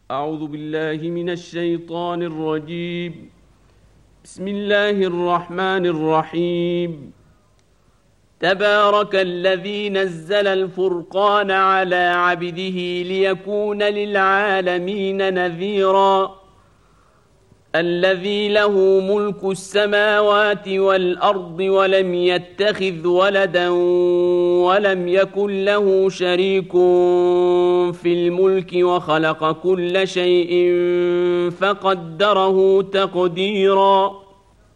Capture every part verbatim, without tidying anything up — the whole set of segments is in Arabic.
أعوذ بالله من الشيطان الرجيم. بسم الله الرحمن الرحيم. تبارك الذي نزل الفرقان على عبده ليكون للعالمين نذيرا. الذي له ملك السماوات والأرض ولم يتخذ ولدا ولم يكن له شريك في الملك وخلق كل شيء فقدره تقديرا.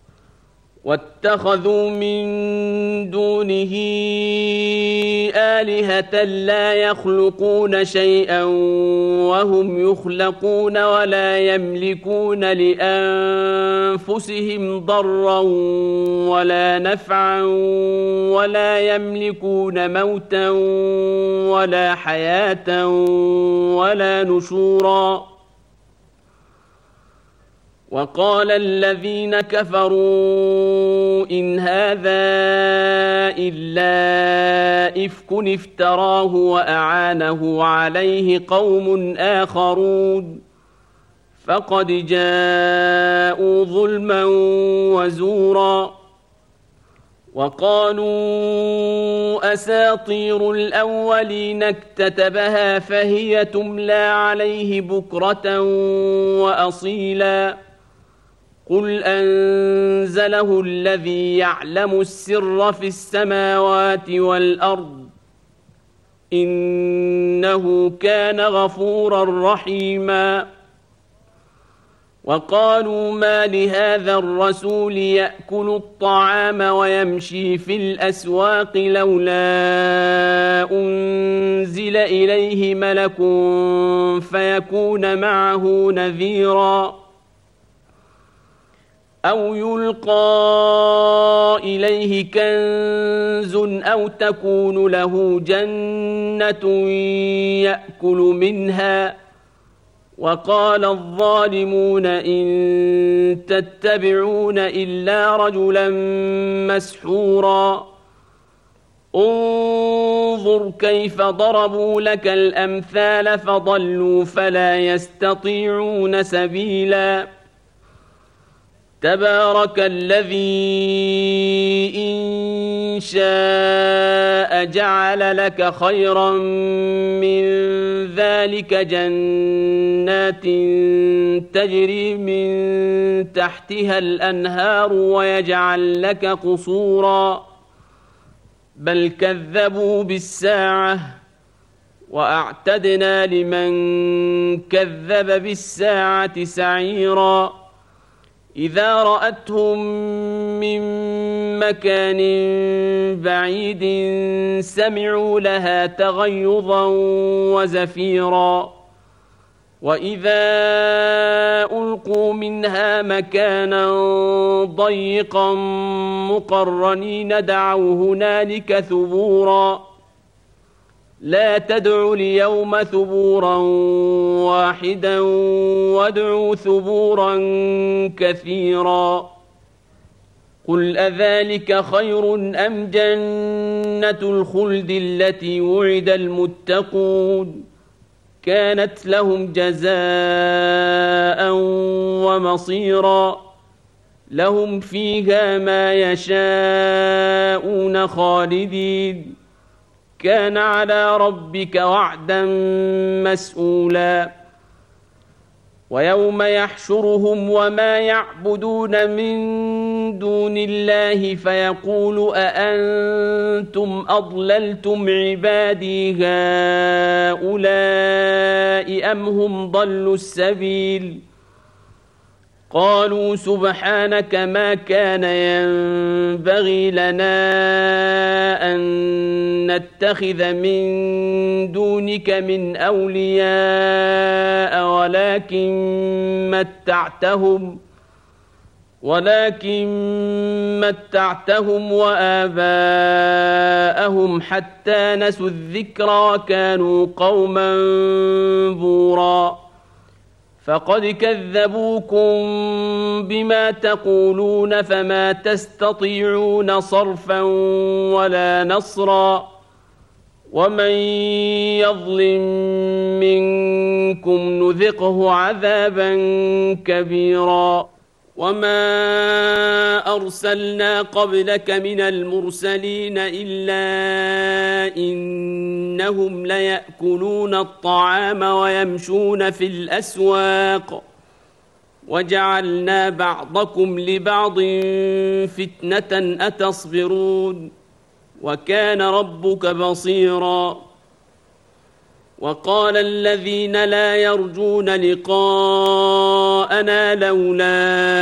واتخذوا من دونه آلهة لا يخلقون شيئا وهم يخلقون ولا يملكون لأنفسهم ضرا ولا نفعا ولا يملكون موتا ولا حياة ولا نشورا. وقال الذين كفروا إن هذا إلا إفك افتراه وأعانه عليه قوم آخرون فقد جاءوا ظلما وزورا. وقالوا أساطير الأولين اكتتبها فهي تملى عليه بكرة وأصيلا. قل أنزله الذي يعلم السر في السماوات والأرض إنه كان غفورا رحيما. وقالوا ما لهذا الرسول يأكل الطعام ويمشي في الأسواق لولا أنزل إليه ملك فيكون معه نذيرا أو يلقى إليه كنز أو تكون له جنة يأكل منها. وقال الظالمون إن تتبعون إلا رجلا مسحورا. انظر كيف ضربوا لك الأمثال فضلوا فلا يستطيعون سبيلا. تبارك الذي إن شاء جعل لك خيرا من ذلك جنات تجري من تحتها الأنهار ويجعل لك قصورا بل كذبوا بالساعة وأعتدنا لمن كذب بالساعة سعيرا. إذا رأتهم من مكان بعيد سمعوا لها تغيظا وزفيرا. وإذا ألقوا منها مكانا ضيقا مقرنين دعوا هنالك ثبورا. لا تدعوا اليوم ثبورا واحدا وادعوا ثبورا كثيرا. قل أذلك خير أم جنة الخلد التي وعد المتقون كانت لهم جزاء ومصيرا. لهم فيها ما يشاءون خالدين كان على ربك وعدا مسئولا. ويوم يحشرهم وما يعبدون من دون الله فيقول أأنتم أضللتم عبادي هؤلاء أم هم ضلوا السبيل. قالوا سبحانك ما كان ينبغي لنا أن نتخذ من دونك من أولياء ولكن متعتهم ولكن متعتهم وآباءهم حتى نسوا الذكر وكانوا قوما بورا. فقد كذبوكم بما تقولون فما تستطيعون صرفا ولا نصرا ومن يظلم منكم نذقه عذابا كبيرا وما أرسلنا قبلك من المرسلين إلا إنهم ليأكلون الطعام ويمشون في الأسواق وجعلنا بعضكم لبعض فتنة أتصبرون وكان ربك بصيرا وقال الذين لا يرجون لقاءنا لولا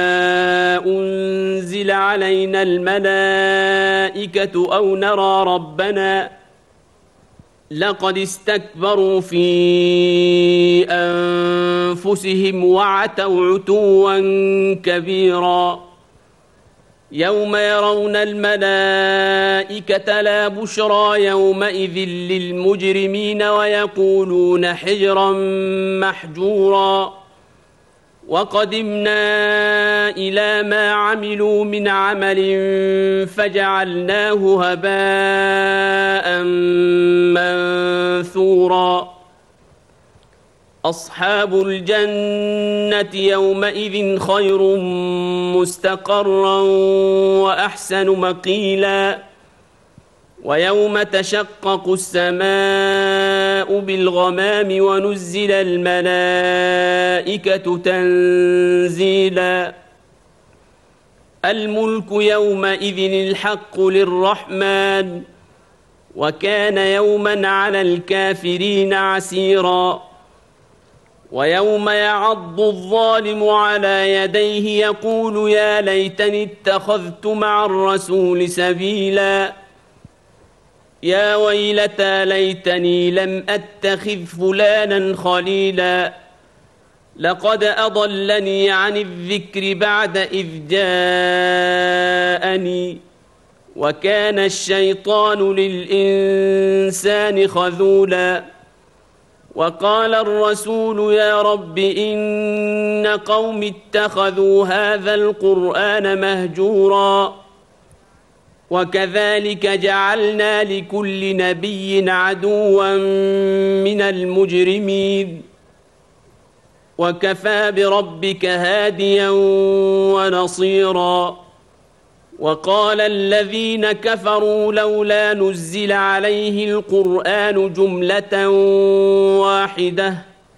أنزل علينا الملائكة أو نرى ربنا لقد استكبروا في أنفسهم وعتوا عتوا كبيرا يوم يرون الملائكة لا بشرى يومئذ للمجرمين ويقولون حجرا محجورا وقدمنا إلى ما عملوا من عمل فجعلناه هباء منثورا أصحاب الجنة يومئذ خير مستقرا وأحسن مقيلا ويوم تشقق السماء بالغمام ونزل الملائكة تنزيلا الملك يومئذ الحق للرحمن وكان يوما على الكافرين عسيرا ويوم يعض الظالم على يديه يقول يا ليتني اتخذت مع الرسول سبيلا يا ويلتى ليتني لم أتخذ فلانا خليلا لقد أضلني عن الذكر بعد إذ جاءني وكان الشيطان للإنسان خذولا وقال الرسول يا رب إن قوم اتخذوا هذا القرآن مهجورا وكذلك جعلنا لكل نبي عدوا من المجرمين وكفى بربك هاديا ونصيرا وقال الذين كفروا لولا نزل عليه القرآن جملة واحدة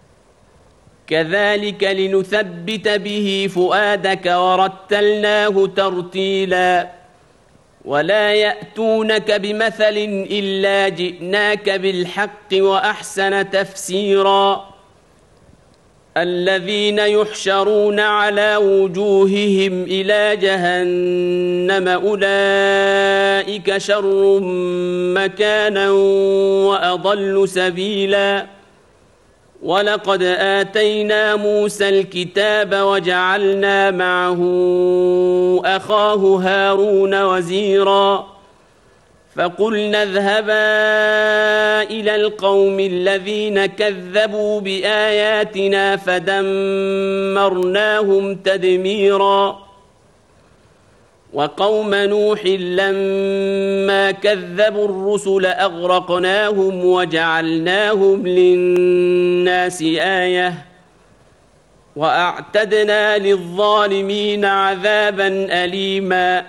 كذلك لنثبت به فؤادك ورتلناه ترتيلا ولا يأتونك بمثل إلا جئناك بالحق وأحسن تفسيرا الذين يحشرون على وجوههم إلى جهنم أولئك شر مكانا وأضل سبيلا ولقد آتينا موسى الكتاب وجعلنا معه أخاه هارون وزيرا فقلنا اذهبا إلى القوم الذين كذبوا بآياتنا فدمرناهم تدميرا وقوم نوح لما كذبوا الرسل أغرقناهم وجعلناهم للناس آية وأعتدنا للظالمين عذابا أليما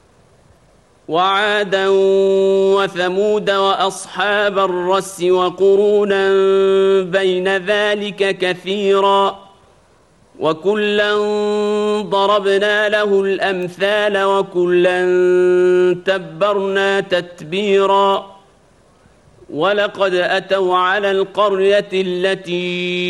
وعادا وثمود وأصحاب الرس وقرونا بين ذلك كثيرا وكلا ضربنا له الأمثال وكلا تبرنا تتبيرا ولقد أتوا على القرية التي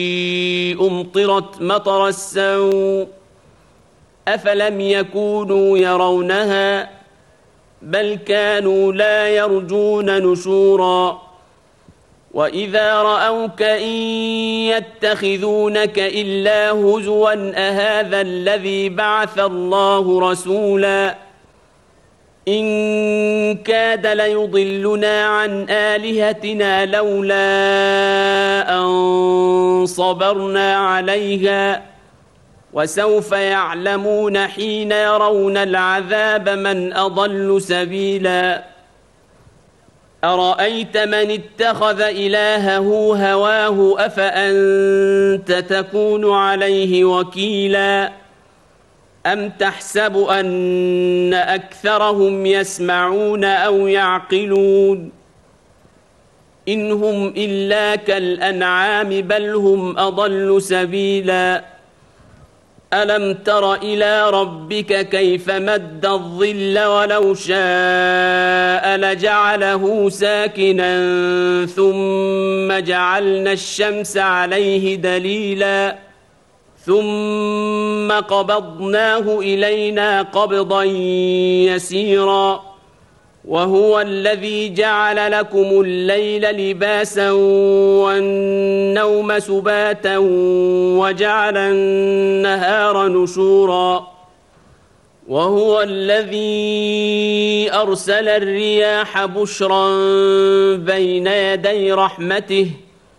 أمطرت مطر السوء أفلم يكونوا يرونها بل كانوا لا يرجون نشورا وإذا رأوك إن يتخذونك إلا هزوا أهذا الذي بعث الله رسولا إن كاد ليضلنا عن آلهتنا لولا أن صبرنا عليها وسوف يعلمون حين يرون العذاب من أضل سبيلا أرأيت من اتخذ إلهه هواه أفأنت تكون عليه وكيلا أم تحسب أن أكثرهم يسمعون أو يعقلون إن هم إلا كالأنعام بل هم أضل سبيلا ألم تر إلى ربك كيف مد الظل ولو شاء لجعله ساكنا ثم جعلنا الشمس عليه دليلا ثم قبضناه إلينا قبضا يسيرا وهو الذي جعل لكم الليل لباسا والنوم سباتا وجعل النهار نشورا وهو الذي أرسل الرياح بشرا بين يدي رحمته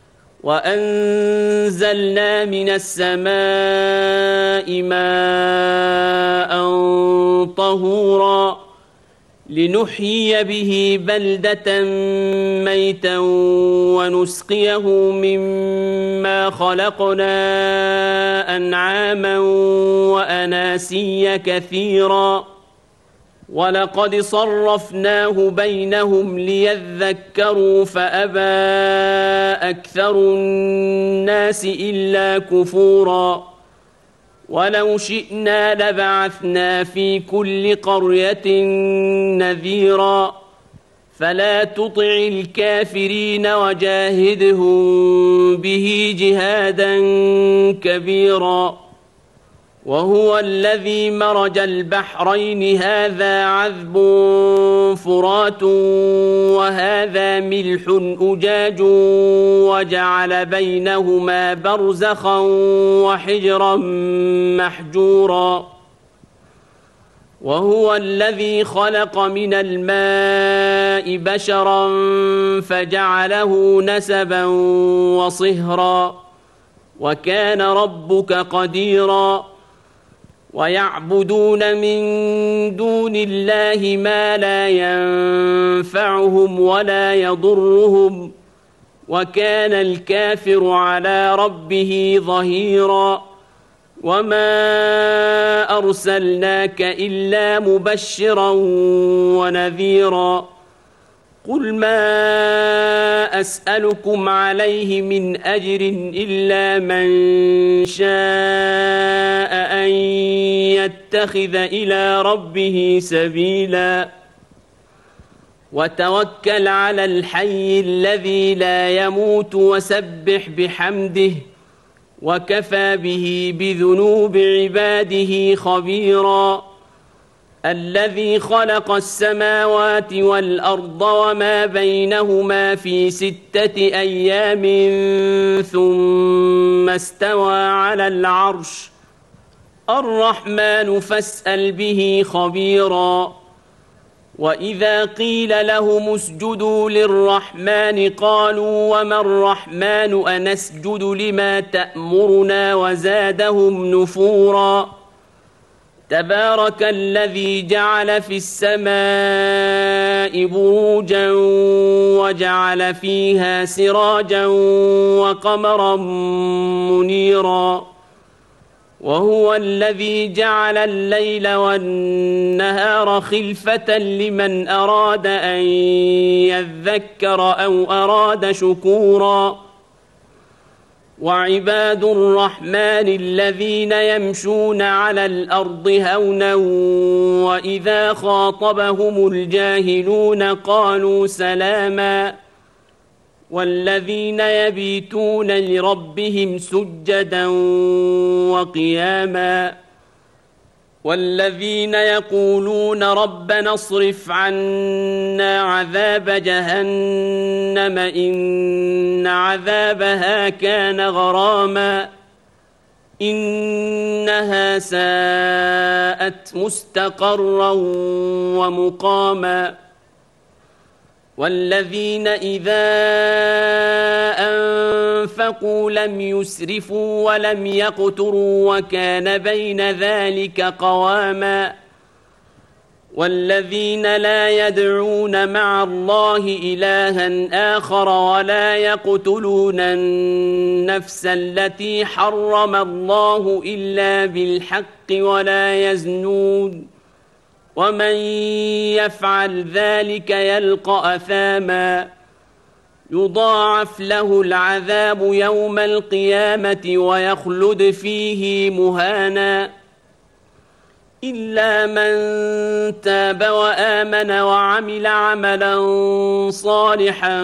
وأنزلنا من السماء ماء طهورا لنحيي به بلدة ميتا ونسقيه مما خلقنا أنعاما وأناسيا كثيرا ولقد صرفناه بينهم ليذكروا فأبى أكثر الناس إلا كفورا ولو شئنا لبعثنا في كل قرية نذيرا فلا تطع الكافرين وجاهدهم به جهادا كبيرا وهو الذي مرج البحرين هذا عذب فرات وهذا ملح أجاج وجعل بينهما برزخا وحجرا محجورا وهو الذي خلق من الماء بشرا فجعله نسبا وصهرا وكان ربك قديرا ويعبدون من دون الله ما لا ينفعهم ولا يضرهم وكان الكافر على ربه ظهيرا وما أرسلناك إلا مبشرا ونذيرا قل ما أسألكم عليه من أجر إلا من شاء أن يتخذ إلى ربه سبيلا وتوكل على الحي الذي لا يموت وسبح بحمده وكفى به بذنوب عباده خبيرا الذي خلق السماوات والأرض وما بينهما في ستة أيام ثم استوى على العرش الرحمن فاسأل به خبيرا وإذا قيل لهم اسجدوا للرحمن قالوا وما الرحمن أنسجد لما تأمرنا وزادهم نفورا تبارك الذي جعل في السماء بروجا وجعل فيها سراجا وقمرا منيرا وهو الذي جعل الليل والنهار خلفة لمن أراد أن يذكر أو أراد شكورا وعباد الرحمن الذين يمشون على الأرض هونا وإذا خاطبهم الجاهلون قالوا سلاما والذين يبيتون لربهم سجدا وقياما والذين يقولون ربنا اصرف عنا عذاب جهنم إن عذابها كان غراما إنها ساءت مستقرا ومقاما والذين إذا أنفقوا لم يسرفوا ولم يقتروا وكان بين ذلك قواما والذين لا يدعون مع الله إلها آخر ولا يقتلون النفس التي حرم الله إلا بالحق ولا يزنون ومن يفعل ذلك يلقى أثاما يضاعف له العذاب يوم القيامة ويخلد فيه مهانا إلا من تاب وآمن وعمل عملا صالحا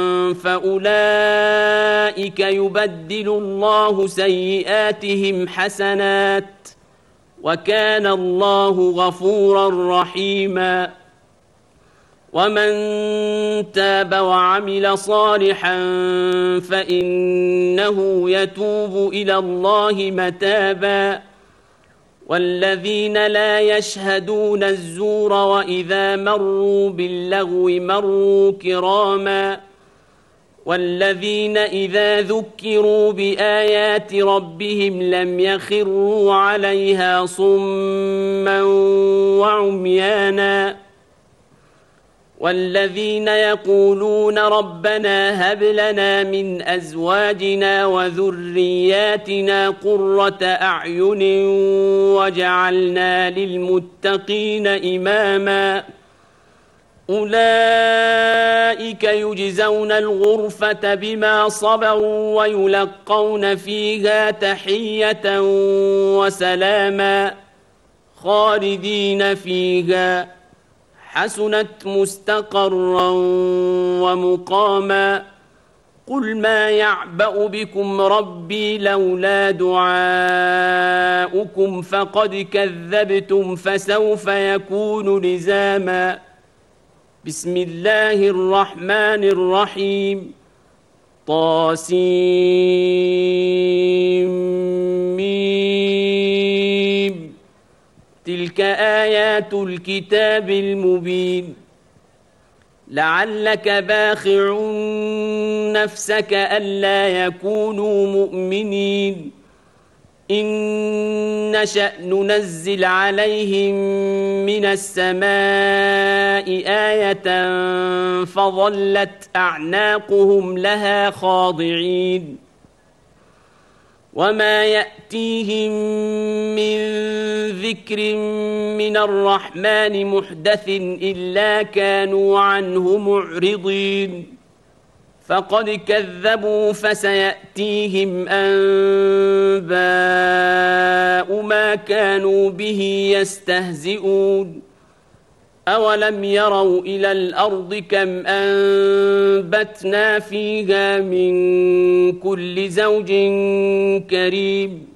فأولئك يبدل الله سيئاتهم حسنات وكان الله غفورا رحيما ومن تاب وعمل صالحا فإنه يتوب إلى الله متابا والذين لا يشهدون الزور وإذا مروا باللغو مروا كراما والذين إذا ذكروا بآيات ربهم لم يخروا عليها صما وعميانا والذين يقولون ربنا هب لنا من أزواجنا وذرياتنا قرة أعين وجعلنا للمتقين إماما أولئك يجزون الغرفة بما صبروا ويلقون فيها تحية وسلاما خالدين فيها حسنت مستقرا ومقاما قل ما يعبأ بكم ربي لولا دعاؤكم فقد كذبتم فسوف يكون لزاما بسم الله الرحمن الرحيم طاسيم تلك آيات الكتاب المبين لعلك باخع نفسك ألا يكونوا مؤمنين إن نشأ ننزل عليهم من السماء آية فظلت أعناقهم لها خاضعين وما يأتيهم من ذكر من الرحمن محدث إلا كانوا عنه معرضين فقد كذبوا فسيأتيهم أنباء ما كانوا به يستهزئون أولم يروا إلى الأرض كم أنبتنا فيها من كل زوج كريم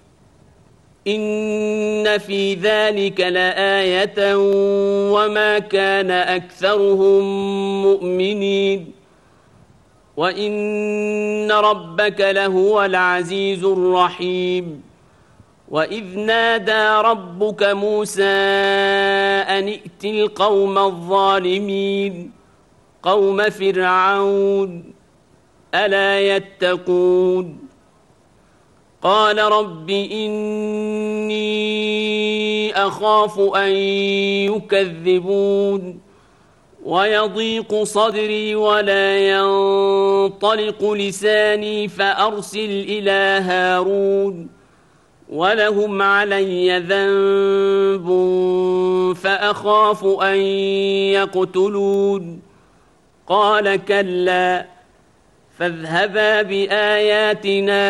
إن في ذلك لآية وما كان أكثرهم مؤمنين وإن ربك لهو العزيز الرحيم وإذ نادى ربك موسى أن ائت القوم الظالمين قوم فرعون ألا يتقون قال رب إني أخاف أن يكذبون ويضيق صدري ولا ينطلق لساني فأرسل إلى هارون ولهم علي ذنب فأخاف أن يقتلون قال كلا فاذهبا بآياتنا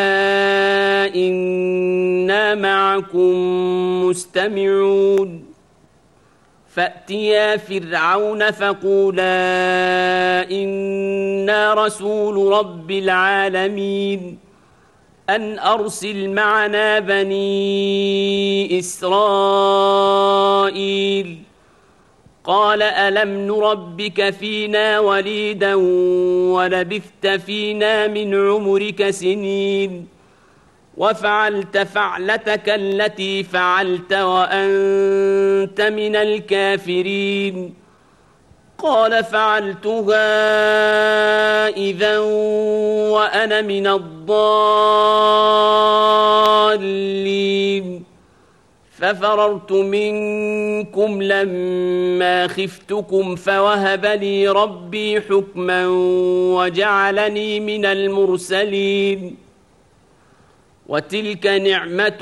إنا معكم مستمعون فأتيا فرعون فقولا إنا رسول رب العالمين أن أرسل معنا بني إسرائيل قال ألم نربك فينا وليدا ولبثت فينا من عمرك سنين وفعلت فعلتك التي فعلت وأنت من الكافرين قال فعلتها إذا وأنا من الضالين ففررت منكم لما خفتكم فوهب لي ربي حكما وجعلني من المرسلين وتلك نعمة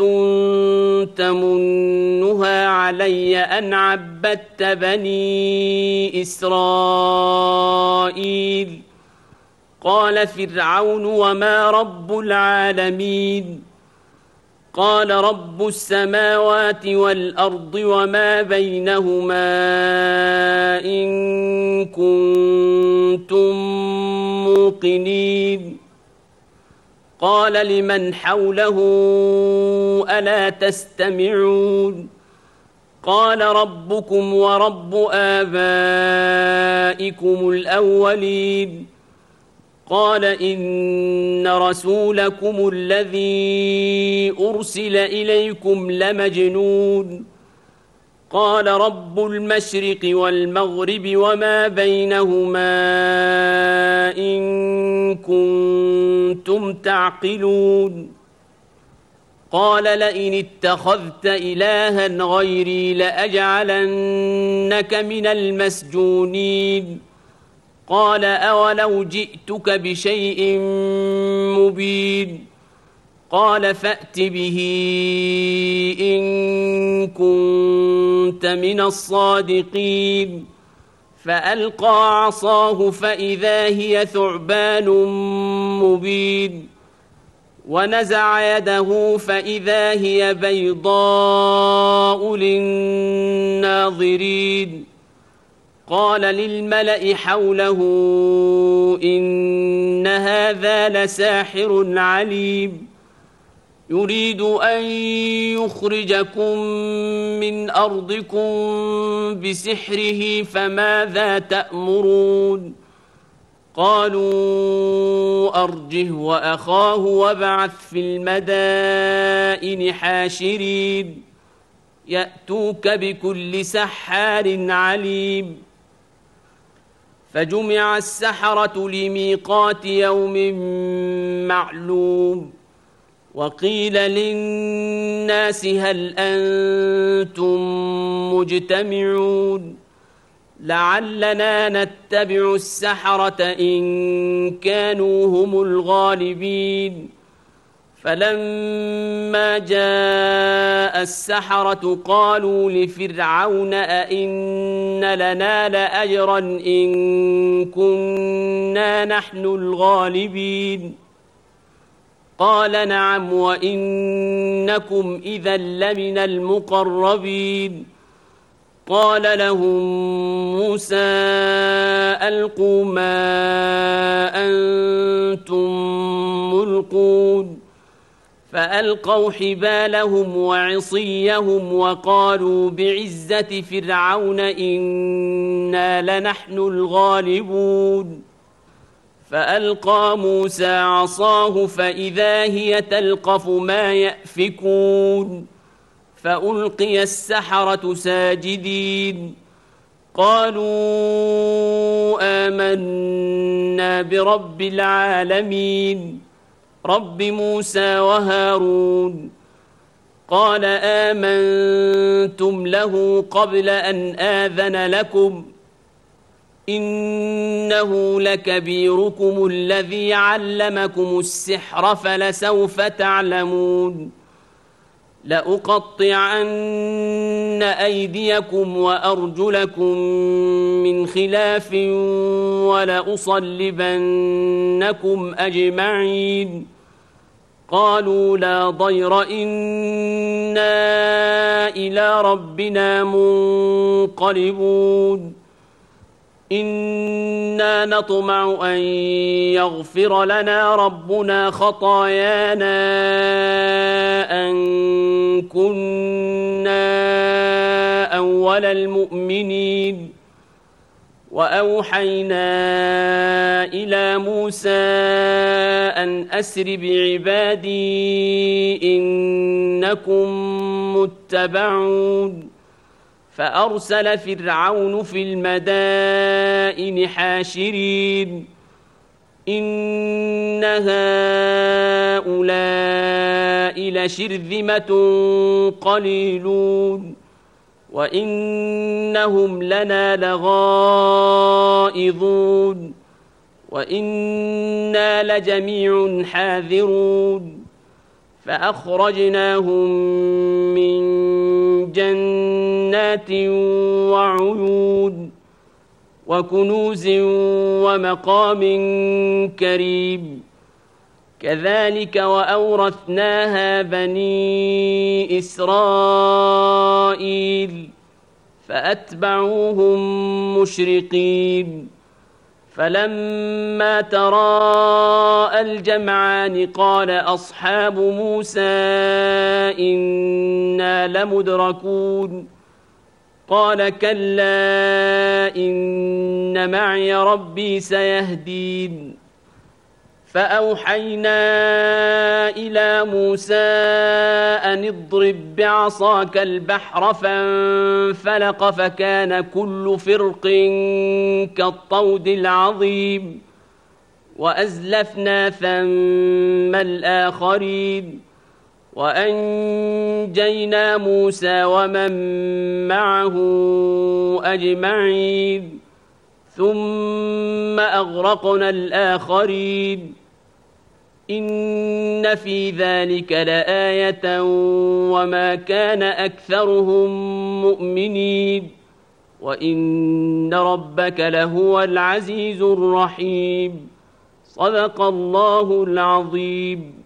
تمنها علي أن عبدت بني إسرائيل قال فرعون وما رب العالمين قال رب السماوات والأرض وما بينهما إن كنتم موقنين قال لمن حوله ألا تستمعون قال ربكم ورب آبائكم الأولين قال إن رسولكم الذي أرسل إليكم لمجنون قال رب المشرق والمغرب وما بينهما إن كنتم تعقلون قال لئن اتخذت إلها غيري لأجعلنك من المسجونين قال أولو جئتك بشيء مبين قال فأت به إن كنت من الصادقين فألقى عصاه فإذا هي ثعبان مبين ونزع يده فإذا هي بيضاء للناظرين قال للملأ حوله إن هذا لساحر عليم يريد أن يخرجكم من أرضكم بسحره فماذا تأمرون قالوا أرجه وأخاه وابعث في المدائن حاشرين يأتوك بكل سحار عليم فجمع السحرة لميقات يوم معلوم وقيل للناس هل أنتم مجتمعون لعلنا نتبع السحرة إن كانوا هم الغالبين فلما جاء السحرة قالوا لفرعون أئن لنا لأجرا إن كنا نحن الغالبين قال نعم وإنكم إذا لمن المقربين قال لهم موسى ألقوا ما أنتم ملقون فألقوا حبالهم وعصيهم وقالوا بعزة فرعون إنا لنحن الغالبون فألقى موسى عصاه فإذا هي تلقف ما يأفكون فألقي السحرة ساجدين قالوا آمنا برب العالمين رب موسى وهارون قال آمنتم له قبل أن آذن لكم إنه لكبيركم الذي علمكم السحر فلسوف تعلمون لأقطعن أيديكم وأرجلكم من خلاف ولأصلبنكم أجمعين قالوا لا ضير إنا إلى ربنا منقلبون إنا نطمع أن يغفر لنا ربنا خطايانا أن كنا أول المؤمنين وأوحينا إلى موسى أن أسر بعبادي إنكم متبعون فأرسل فرعون في المدائن حاشرين إن هؤلاء لشرذمة قليلون وإنهم لنا لغائظون وإنا لجميع حاذرون فأخرجناهم من جنات وعيون وكنوز ومقام كريم كذلك وأورثناها بني إسرائيل فأتبعوهم مشرقين فلما تراءى الجمعان قال أصحاب موسى إنا لمدركون قال كلا إن معي ربي سيهدين فأوحينا إلى موسى أن اضرب بعصاك البحر فانفلق فكان كل فرق كالطود العظيم وأزلفنا ثم الآخرين وأنجينا موسى ومن معه أجمعين ثم أغرقنا الآخرين إن في ذلك لآية وما كان أكثرهم مؤمنين وإن ربك لهو العزيز الرحيم صدق الله العظيم.